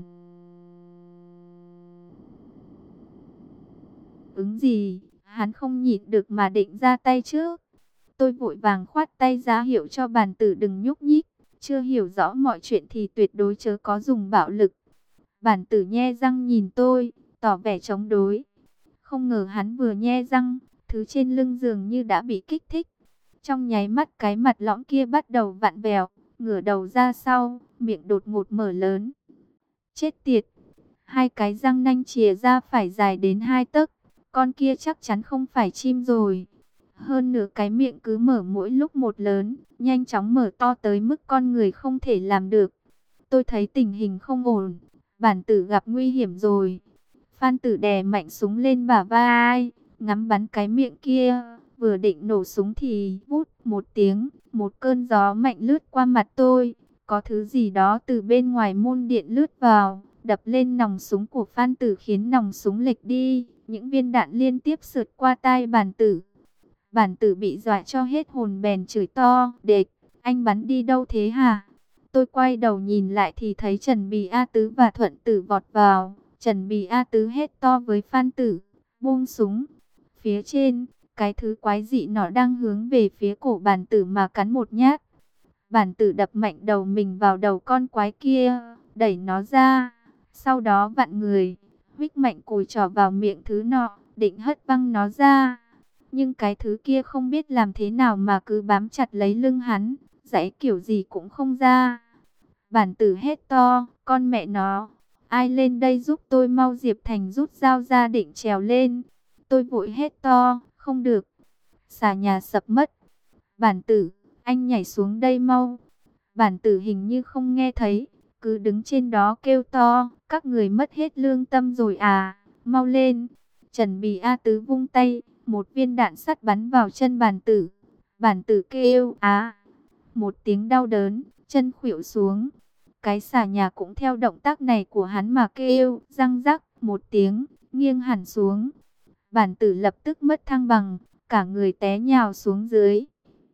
Speaker 1: ứng gì, hắn không nhịn được mà định ra tay trước. Tôi vội vàng khoát tay ra hiệu cho Bản Tử đừng nhúc nhích, chưa hiểu rõ mọi chuyện thì tuyệt đối chớ có dùng bạo lực. Bản Tử nhe răng nhìn tôi, tỏ vẻ chống đối. Không ngờ hắn vừa nhe răng, thứ trên lưng dường như đã bị kích thích. Trong nháy mắt cái mặt lõm kia bắt đầu vặn vẹo, ngửa đầu ra sau, miệng đột ngột mở lớn. Chết tiệt! Hai cái răng nanh chìa ra phải dài đến 2 tấc. Con kia chắc chắn không phải chim rồi. Hơn nữa cái miệng cứ mở mỗi lúc một lớn, nhanh chóng mở to tới mức con người không thể làm được. Tôi thấy tình hình không ổn, Bản Tử gặp nguy hiểm rồi. Phan Tử đè mạnh súng lên bả vai, ngắm bắn cái miệng kia, vừa định nổ súng thì vút một tiếng, một cơn gió mạnh lướt qua mặt tôi, có thứ gì đó từ bên ngoài môn điện lướt vào, đập lên nòng súng của Phan Tử khiến nòng súng lệch đi, những viên đạn liên tiếp sượt qua tai Bản Tử. Bản Tử bị dọa cho hết hồn bèn chửi to, "Địch, anh bắn đi đâu thế hả?" Tôi quay đầu nhìn lại thì thấy Trần Bì A Tứ và Thuận Tử vọt vào. Trần Bì A Tứ hét to với Phan Tử, "Buông súng!" Phía trên, cái thứ quái dị nó đang hướng về phía cổ Bản Tử mà cắn một nhát. Bản Tử đập mạnh đầu mình vào đầu con quái kia, đẩy nó ra. Sau đó vặn người, huých mạnh cùi trỏ vào miệng thứ nọ, định hất văng nó ra. Nhưng cái thứ kia không biết làm thế nào mà cứ bám chặt lấy lưng hắn, giãy kiểu gì cũng không ra. Bản Tử hét to, "Con mẹ nó! Ai lên đây giúp tôi mau!" Diệp Thành rút dao ra định trèo lên. Tôi vội hét to, "Không được! Xà nhà sập mất! Bản Tử, anh nhảy xuống đây mau!" Bản Tử hình như không nghe thấy, cứ đứng trên đó kêu to, "Các người mất hết lương tâm rồi à, mau lên!" Trần Bì A Tứ vung tay, một viên đạn sắt bắn vào chân Bản Tử. Bản Tử kêu á, một tiếng đau đớn, chân khuỵu xuống. Cái xà nhà cũng theo động tác này của hắn mà kêu, răng rắc, một tiếng, nghiêng hẳn xuống. Bản Tử lập tức mất thăng bằng, cả người té nhào xuống dưới.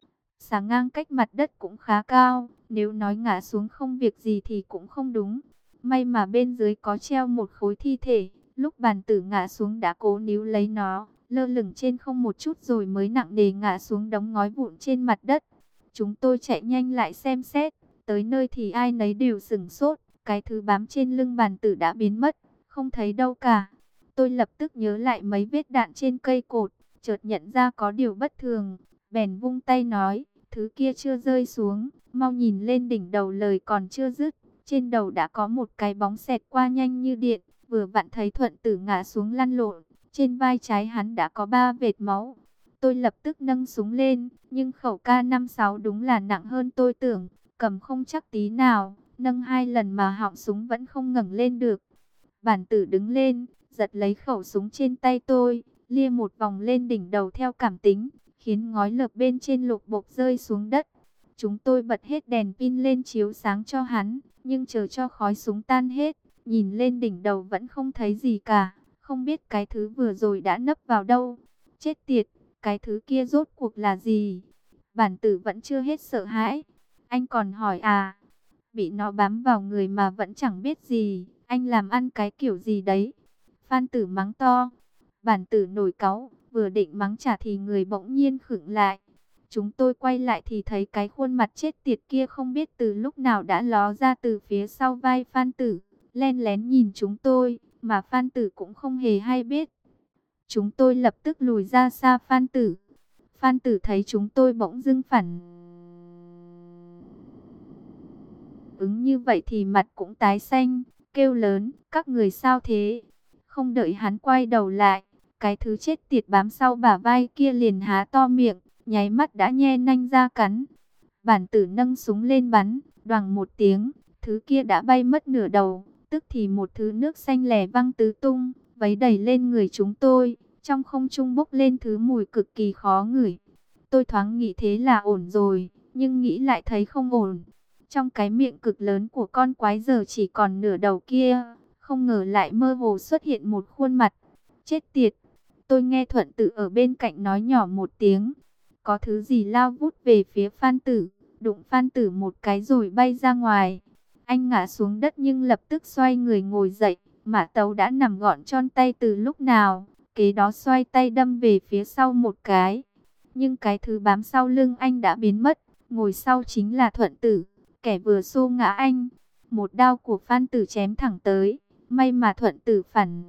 Speaker 1: Xà ngang cách mặt đất cũng khá cao, nếu nói ngã xuống không việc gì thì cũng không đúng. May mà bên dưới có treo một khối thi thể, lúc Bản Tử ngã xuống đã cố níu lấy nó, lơ lửng trên không một chút rồi mới nặng nề ngã xuống đống ngói vụn trên mặt đất. Chúng tôi chạy nhanh lại xem xét, tới nơi thì ai nấy đều sửng sốt, cái thứ bám trên lưng Bản Tử đã biến mất, không thấy đâu cả. Tôi lập tức nhớ lại mấy vết đạn trên cây cột, chợt nhận ra có điều bất thường, bèn vung tay nói, Thứ kia chưa rơi xuống, mau nhìn lên đỉnh đầu, lời còn chưa dứt. Trên đầu đã có một cái bóng xẹt qua nhanh như điện, vừa vặn thấy Thuận Tử ngã xuống lăn lộn. Trên vai trái hắn đã có 3 vệt máu. Tôi lập tức nâng súng lên, nhưng khẩu K56 đúng là nặng hơn tôi tưởng, cầm không chắc tí nào, nâng 2 lần mà họng súng vẫn không ngẩng lên được. Bản Tử đứng lên, giật lấy khẩu súng trên tay tôi, lia một vòng lên đỉnh đầu theo cảm tính, khiến ngói lợp bên trên lục bộp rơi xuống đất. Chúng tôi bật hết đèn pin lên chiếu sáng cho hắn, nhưng chờ cho khói súng tan hết, nhìn lên đỉnh đầu vẫn không thấy gì cả, không biết cái thứ vừa rồi đã nấp vào đâu. Chết tiệt, cái thứ kia rốt cuộc là gì? Bản Tử vẫn chưa hết sợ hãi. Anh còn hỏi à? Bị nó bám vào người mà vẫn chẳng biết gì, anh làm ăn cái kiểu gì đấy? Phan Tử mắng to. Bản Tử nổi cáu, vừa định mắng trả thì người bỗng nhiên khựng lại. Chúng tôi quay lại thì thấy cái khuôn mặt chết tiệt kia không biết từ lúc nào đã ló ra từ phía sau vai Phan Tử, len lén nhìn chúng tôi, mà Phan Tử cũng không hề hay biết. Chúng tôi lập tức lùi ra xa Phan Tử. Phan Tử thấy chúng tôi bỗng dưng phản ứng như vậy thì mặt cũng tái xanh, kêu lớn, các người sao thế? Không đợi hắn quay đầu lại, cái thứ chết tiệt bám sau bả vai kia liền há to miệng, nháy mắt đã nhe nanh ra cắn. Bản Tử nâng súng lên bắn, đoàng một tiếng, thứ kia đã bay mất nửa đầu, tức thì một thứ nước xanh lẻ văng tứ tung, vấy đầy lên người chúng tôi, trong không trung bốc lên thứ mùi cực kỳ khó ngửi. Tôi thoáng nghĩ thế là ổn rồi, nhưng nghĩ lại thấy không ổn. Trong cái miệng cực lớn của con quái giờ chỉ còn nửa đầu kia, không ngờ lại mơ hồ xuất hiện một khuôn mặt. Chết tiệt! Tôi nghe Thuận Tử ở bên cạnh nói nhỏ một tiếng. Có thứ gì lao vút về phía Phan Tử, đụng Phan Tử một cái rồi bay ra ngoài. Anh ngã xuống đất nhưng lập tức xoay người ngồi dậy. Mã Tấu đã nằm gọn tròn tay từ lúc nào, kế đó xoay tay đâm về phía sau một cái. Nhưng cái thứ bám sau lưng anh đã biến mất, ngồi sau chính là Thuận Tử, kẻ vừa xô ngã anh. Một đao của Phan Tử chém thẳng tới, may mà Thuận Tử phản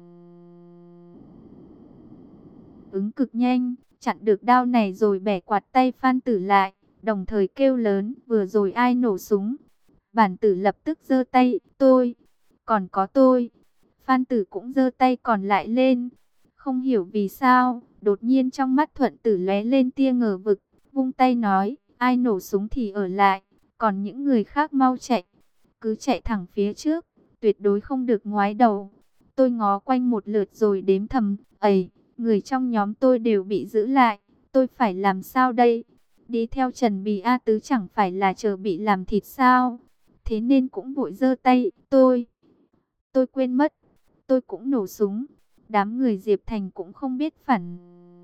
Speaker 1: ứng cực nhanh, chặn được đao này rồi bẻ quạt tay Phan Tử lại, đồng thời kêu lớn, vừa rồi ai nổ súng? Bản Tử lập tức giơ tay, tôi, còn có tôi. Phan Tử cũng giơ tay còn lại lên. Không hiểu vì sao, đột nhiên trong mắt Thuận Tử lóe lên tia ngờ vực, vung tay nói, ai nổ súng thì ở lại, còn những người khác mau chạy. Cứ chạy thẳng phía trước, tuyệt đối không được ngoái đầu. Tôi ngó quanh một lượt rồi đếm thầm, ầy, người trong nhóm tôi đều bị giữ lại, tôi phải làm sao đây? Đi theo Trần Bì A Tứ chẳng phải là chờ bị làm thịt sao? Thế nên cũng vội giơ tay, tôi quên mất, tôi cũng nổ súng. Đám người Diệp Thành cũng không biết phản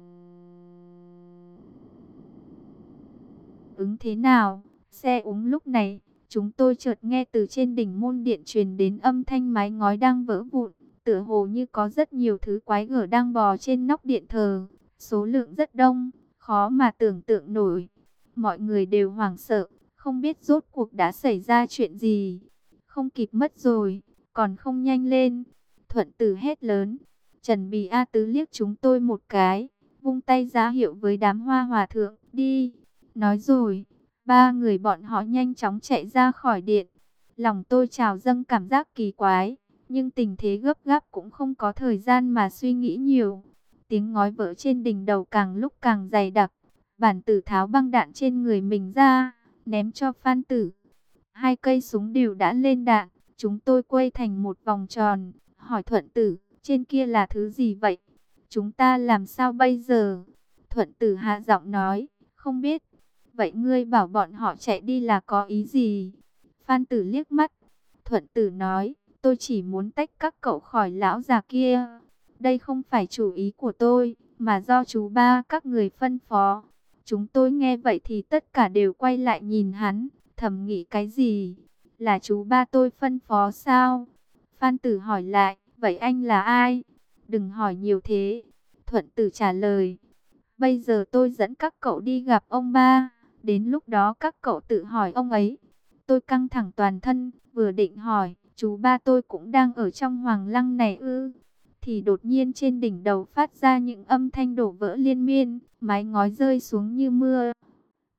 Speaker 1: ứng thế nào. Xe úng lúc này, chúng tôi chợt nghe từ trên đỉnh môn điện truyền đến âm thanh mái ngói đang vỡ vụn, tựa hồ như có rất nhiều thứ quái gở đang bò trên nóc điện thờ, số lượng rất đông, khó mà tưởng tượng nổi. Mọi người đều hoảng sợ, không biết rốt cuộc đã xảy ra chuyện gì. Không kịp mất rồi, còn không nhanh lên. Thuận Tử hét lớn. Trần Bì A Tứ liếc chúng tôi một cái, vung tay ra hiệu với đám Hoa Hòa thượng, đi. Nói rồi, ba người bọn họ nhanh chóng chạy ra khỏi điện. Lòng tôi trào dâng cảm giác kỳ quái, nhưng tình thế gấp gáp cũng không có thời gian mà suy nghĩ nhiều. Tiếng ngói vỡ trên đỉnh đầu càng lúc càng dày đặc. Bản Tử tháo băng đạn trên người mình ra, ném cho Phan Tử. 2 cây súng đều đã lên đạn, chúng tôi quay thành một vòng tròn, hỏi Thuận Tử, trên kia là thứ gì vậy? Chúng ta làm sao bây giờ? Thuận Tử hạ giọng nói, không biết. Vậy ngươi bảo bọn họ chạy đi là có ý gì? Phan Tử liếc mắt. Thuận Tử nói, tôi chỉ muốn tách các cậu khỏi lão già kia. Đây không phải chủ ý của tôi, mà do chú ba các người phân phó. Chúng tôi nghe vậy thì tất cả đều quay lại nhìn hắn, thầm nghĩ cái gì? Là chú ba tôi phân phó sao? Phan Tử hỏi lại, vậy anh là ai? Đừng hỏi nhiều thế. Thuận Tử trả lời, bây giờ tôi dẫn các cậu đi gặp ông ba. Đến lúc đó các cậu tự hỏi ông ấy. Tôi căng thẳng toàn thân, vừa định hỏi, chú ba tôi cũng đang ở trong hoàng lăng này ư? Thì đột nhiên trên đỉnh đầu phát ra những âm thanh đổ vỡ liên miên, mái ngói rơi xuống như mưa.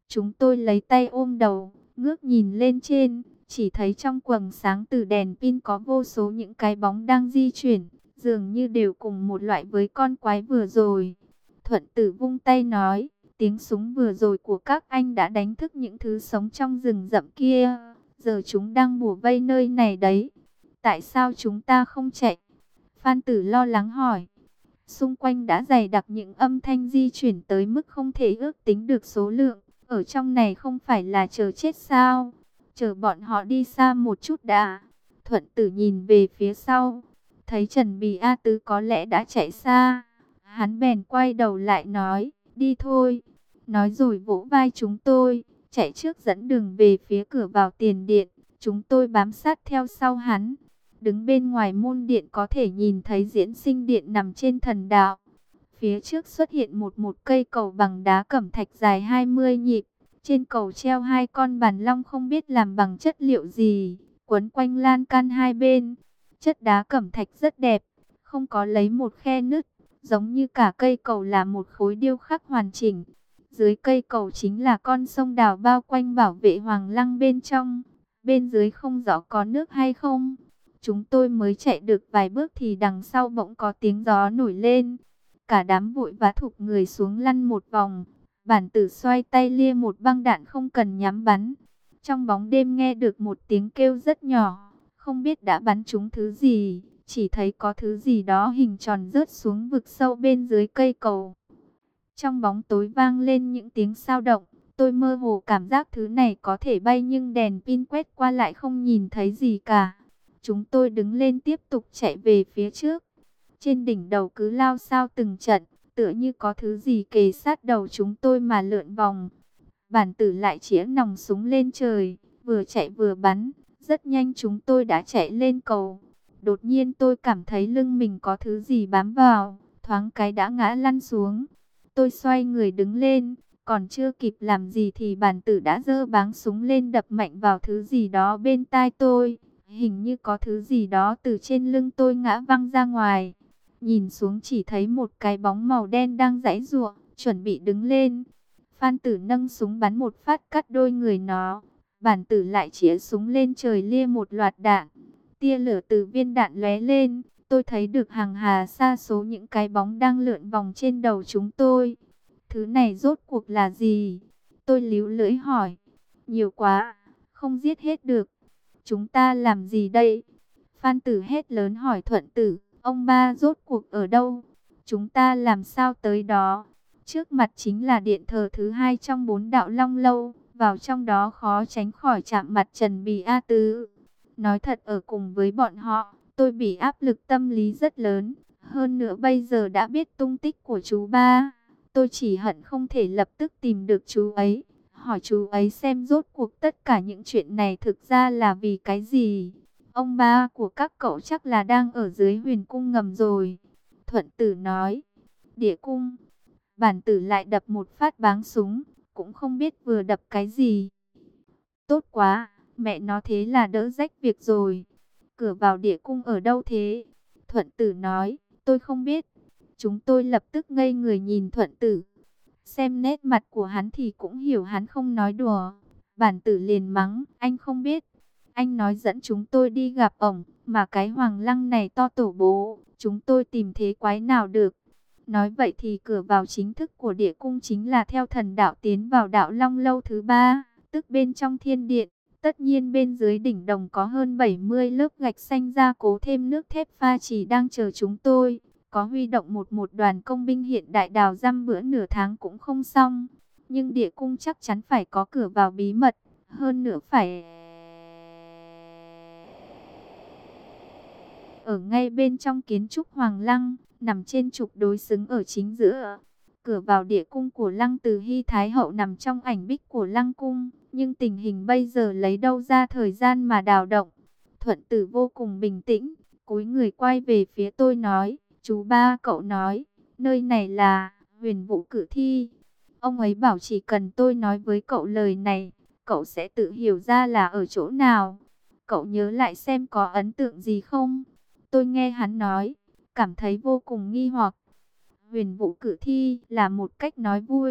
Speaker 1: Chúng tôi lấy tay ôm đầu, ngước nhìn lên trên, chỉ thấy trong quầng sáng từ đèn pin có vô số những cái bóng đang di chuyển, dường như đều cùng một loại với con quái vừa rồi. Thuận Tử vung tay nói, tiếng súng vừa rồi của các anh đã đánh thức những thứ sống trong rừng rậm kia, giờ chúng đang bủa vây nơi này đấy. Tại sao chúng ta không chạy? Phan Tử lo lắng hỏi. Xung quanh đã dày đặc những âm thanh di chuyển tới mức không thể ước tính được số lượng. Ở trong này không phải là chờ chết sao? Chờ bọn họ đi xa một chút đã. Thuận Tử nhìn về phía sau, thấy Trần Bì A Tứ có lẽ đã chạy xa. Hắn bèn quay đầu lại nói, đi thôi. Nói rồi vỗ vai chúng tôi, chạy trước dẫn đường về phía cửa vào tiền điện. Chúng tôi bám sát theo sau hắn. Đứng bên ngoài môn điện có thể nhìn thấy Diễn Sinh Điện nằm trên thần đạo. Phía trước xuất hiện một cây cầu bằng đá cẩm thạch dài 20 nhịp. Trên cầu treo hai con bàn long không biết làm bằng chất liệu gì, quấn quanh lan can hai bên. Chất đá cẩm thạch rất đẹp, không có lấy một khe nứt, giống như cả cây cầu là một khối điêu khắc hoàn chỉnh. Dưới cây cầu chính là con sông đào bao quanh bảo vệ Hoàng Lăng bên trong. Bên dưới không rõ có nước hay không. Chúng tôi mới chạy được vài bước thì đằng sau bỗng có tiếng gió nổi lên. Cả đám vội vã thụp người xuống lăn một vòng. Bản Tử xoay tay lia một băng đạn không cần nhắm bắn. Trong bóng đêm nghe được một tiếng kêu rất nhỏ. Không biết đã bắn trúng thứ gì. Chỉ thấy có thứ gì đó hình tròn rớt xuống vực sâu bên dưới cây cầu. Trong bóng tối vang lên những tiếng sao động. Tôi mơ hồ cảm giác thứ này có thể bay nhưng đèn pin quét qua lại không nhìn thấy gì cả. Chúng tôi đứng lên tiếp tục chạy về phía trước. Trên đỉnh đầu cứ lao sao từng trận, tựa như có thứ gì kề sát đầu chúng tôi mà lượn vòng. Bản Tử lại chĩa nòng súng lên trời, vừa chạy vừa bắn. Rất nhanh chúng tôi đã chạy lên cầu. Đột nhiên tôi cảm thấy lưng mình có thứ gì bám vào, thoáng cái đã ngã lăn xuống. Tôi xoay người đứng lên, còn chưa kịp làm gì thì Bản Tử đã giơ báng súng lên đập mạnh vào thứ gì đó bên tai tôi. Hình như có thứ gì đó từ trên lưng tôi ngã văng ra ngoài. Nhìn xuống chỉ thấy một cái bóng màu đen đang giãy giụa, chuẩn bị đứng lên. Phan Tử nâng súng bắn một phát cắt đôi người nó. Bản Tử lại chĩa súng lên trời lia một loạt đạn. Tia lửa từ viên đạn lóe lên. Tôi thấy được hàng hà sa số những cái bóng đang lượn vòng trên đầu chúng tôi. Thứ này rốt cuộc là gì? Tôi líu lưỡi hỏi. Nhiều quá, không giết hết được. Chúng ta làm gì đây? Phan Tử hét lớn hỏi Thuận Tử. Ông ba rốt cuộc ở đâu? Chúng ta làm sao tới đó? Trước mặt chính là điện thờ thứ hai trong 4 đạo Long Lâu. Vào trong đó khó tránh khỏi chạm mặt Trần Bì A Tứ. Nói thật ở cùng với bọn họ, tôi bị áp lực tâm lý rất lớn. Hơn nữa bây giờ đã biết tung tích của chú ba. Tôi chỉ hận không thể lập tức tìm được chú ấy. Hỏi chú ấy xem rốt cuộc tất cả những chuyện này thực ra là vì cái gì. Ông ba của các cậu chắc là đang ở dưới Huyền Cung ngầm rồi. Thuận Tử nói. Địa cung. Bản Tử lại đập một phát báng súng. Cũng không biết vừa đập cái gì. Tốt quá. Mẹ nó thế là đỡ rách việc rồi. Cửa vào địa cung ở đâu thế? Thuận Tử nói. Tôi không biết. Chúng tôi lập tức ngây người nhìn Thuận Tử. Xem nét mặt của hắn thì cũng hiểu hắn không nói đùa. Bản Tử liền mắng. Anh không biết. Anh nói dẫn chúng tôi đi gặp ổng, mà cái Hoàng Lăng này to tổ bố, chúng tôi tìm thế quái nào được. Nói vậy thì cửa vào chính thức của địa cung chính là theo thần đạo tiến vào đạo Long Lâu thứ 3, tức bên trong thiên điện. Tất nhiên bên dưới đỉnh đồng có hơn 70 lớp gạch xanh gia cố thêm nước thép pha chỉ đang chờ chúng tôi. Có huy động một đoàn công binh hiện đại đào răm bữa nửa tháng cũng không xong. Nhưng địa cung chắc chắn phải có cửa vào bí mật, hơn nữa phải ở ngay bên trong kiến trúc Hoàng Lăng, nằm trên trục đối xứng ở chính giữa. Cửa vào địa cung của Lăng Từ Hy Thái Hậu nằm trong ảnh bích của Lăng Cung, nhưng tình hình bây giờ lấy đâu ra thời gian mà đào động. Thuận Tử vô cùng bình tĩnh, cúi người quay về phía tôi nói, chú ba cậu nói, nơi này là Huyền Vũ Cử Thi. Ông ấy bảo chỉ cần tôi nói với cậu lời này, cậu sẽ tự hiểu ra là ở chỗ nào. Cậu nhớ lại xem có ấn tượng gì không? Tôi nghe hắn nói, cảm thấy vô cùng nghi hoặc. Huyền Vũ Cử Thi là một cách nói vui,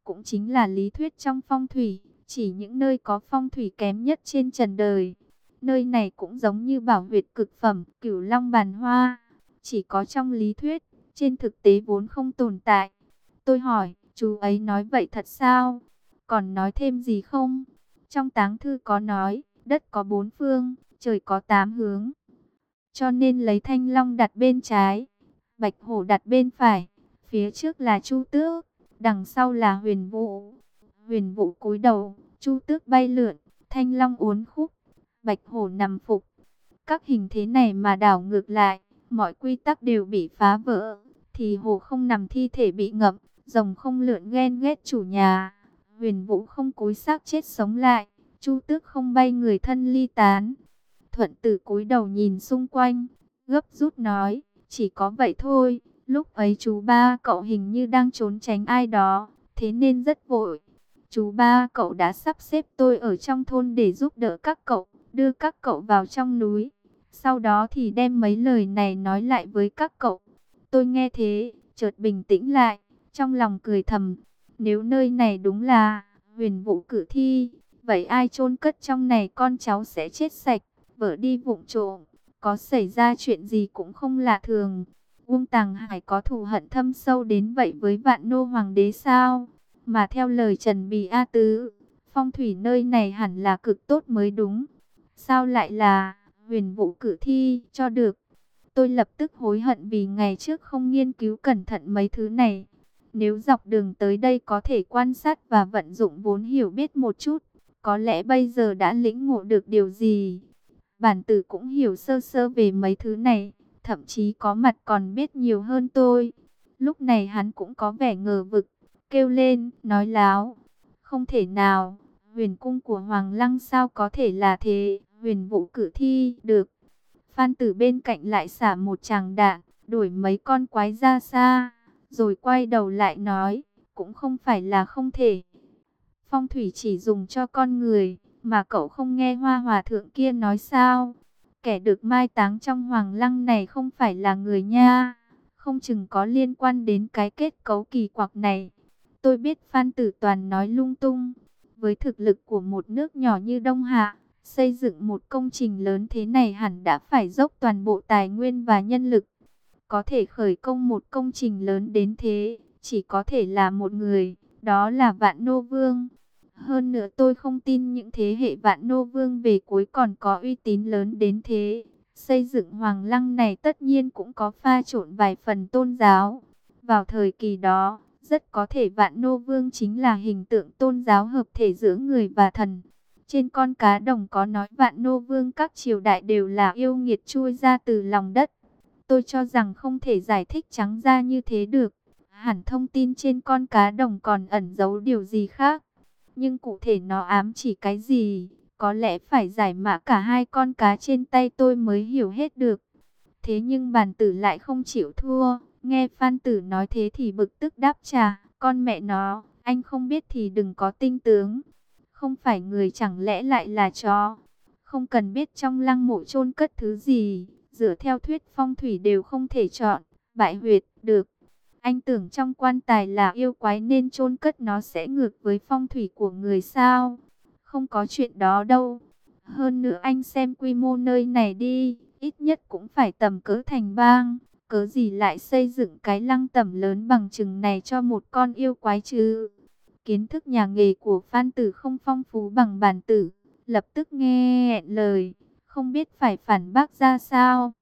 Speaker 1: cũng chính là lý thuyết trong phong thủy, chỉ những nơi có phong thủy kém nhất trên trần đời. Nơi này cũng giống như bảo huyệt cực phẩm, Cửu Long Bàn Hoa, chỉ có trong lý thuyết, trên thực tế vốn không tồn tại. Tôi hỏi, chú ấy nói vậy thật sao? Còn nói thêm gì không? Trong táng thư có nói, đất có 4 phương, trời có 8 hướng. Cho nên lấy Thanh Long đặt bên trái, Bạch Hổ đặt bên phải, phía trước là Chu Tước, đằng sau là Huyền Vũ. Huyền Vũ cúi đầu, Chu Tước bay lượn, Thanh Long uốn khúc, Bạch Hổ nằm phục. Các hình thế này mà đảo ngược lại, mọi quy tắc đều bị phá vỡ, thì hổ không nằm thi thể bị ngậm, rồng không lượn ghen ghét chủ nhà, Huyền Vũ không cúi xác chết sống lại, Chu Tước không bay người thân ly tán. Thuận Tử cúi đầu nhìn xung quanh, gấp rút nói, chỉ có vậy thôi. Lúc ấy chú ba cậu hình như đang trốn tránh ai đó, thế nên rất vội. Chú ba cậu đã sắp xếp tôi ở trong thôn để giúp đỡ các cậu, đưa các cậu vào trong núi. Sau đó thì đem mấy lời này nói lại với các cậu. Tôi nghe thế, chợt bình tĩnh lại, trong lòng cười thầm. Nếu nơi này đúng là Huyền Vũ cử thi, vậy ai chôn cất trong này con cháu sẽ chết sạch, vợ đi vụng trộm, có xảy ra chuyện gì cũng không lạ thường. Uông Tàng Hải có thù hận thâm sâu đến vậy với Vạn Nô Hoàng đế sao? Mà theo lời Trần Bì A Tứ, phong thủy nơi này hẳn là cực tốt mới đúng. Sao lại là Huyền Vũ cử thi cho được? Tôi lập tức hối hận vì ngày trước không nghiên cứu cẩn thận mấy thứ này. Nếu dọc đường tới đây có thể quan sát và vận dụng vốn hiểu biết một chút, có lẽ bây giờ đã lĩnh ngộ được điều gì. Bản tử cũng hiểu sơ sơ về mấy thứ này, thậm chí có mặt còn biết nhiều hơn tôi. Lúc này hắn cũng có vẻ ngờ vực, kêu lên, nói láo. Không thể nào, huyền cung của Hoàng Lăng sao có thể là thế, Huyền Vũ cử thi được. Phan Tử bên cạnh lại xả một tràng đạn, đuổi mấy con quái ra xa, rồi quay đầu lại nói, cũng không phải là không thể. Phong thủy chỉ dùng cho con người, mà cậu không nghe Hoa Hòa Thượng kia nói sao? Kẻ được mai táng trong Hoàng Lăng này không phải là người nha, không chừng có liên quan đến cái kết cấu kỳ quặc này. Tôi biết Phan Tử toàn nói lung tung. Với thực lực của một nước nhỏ như Đông Hạ, xây dựng một công trình lớn thế này hẳn đã phải dốc toàn bộ tài nguyên và nhân lực. Có thể khởi công một công trình lớn đến thế, chỉ có thể là một người, đó là Vạn Nô Vương. Hơn nữa tôi không tin những thế hệ Vạn Nô Vương về cuối còn có uy tín lớn đến thế. Xây dựng Hoàng Lăng này tất nhiên cũng có pha trộn vài phần tôn giáo. Vào thời kỳ đó, rất có thể Vạn Nô Vương chính là hình tượng tôn giáo hợp thể giữa người và thần. Trên con cá đồng có nói Vạn Nô Vương các triều đại đều là yêu nghiệt chui ra từ lòng đất. Tôi cho rằng không thể giải thích trắng ra như thế được. Hẳn thông tin trên con cá đồng còn ẩn giấu điều gì khác. Nhưng cụ thể nó ám chỉ cái gì, có lẽ phải giải mã cả hai con cá trên tay tôi mới hiểu hết được. Thế nhưng bàn tử lại không chịu thua. Nghe Phan Tử nói thế thì bực tức đáp trả, con mẹ nó, anh không biết thì đừng có tinh tướng. Không phải người chẳng lẽ lại là chó. Không cần biết trong lăng mộ chôn cất thứ gì, dựa theo thuyết phong thủy đều không thể chọn bại huyệt được. Anh tưởng trong quan tài là yêu quái nên chôn cất nó sẽ ngược với phong thủy của người sao? Không có chuyện đó đâu. Hơn nữa anh xem quy mô nơi này đi, ít nhất cũng phải tầm cỡ thành bang. Cớ gì lại xây dựng cái lăng tẩm lớn bằng chừng này cho một con yêu quái chứ? Kiến thức nhà nghề của Phan Tử không phong phú bằng bản tử, lập tức nghe lời, không biết phải phản bác ra sao.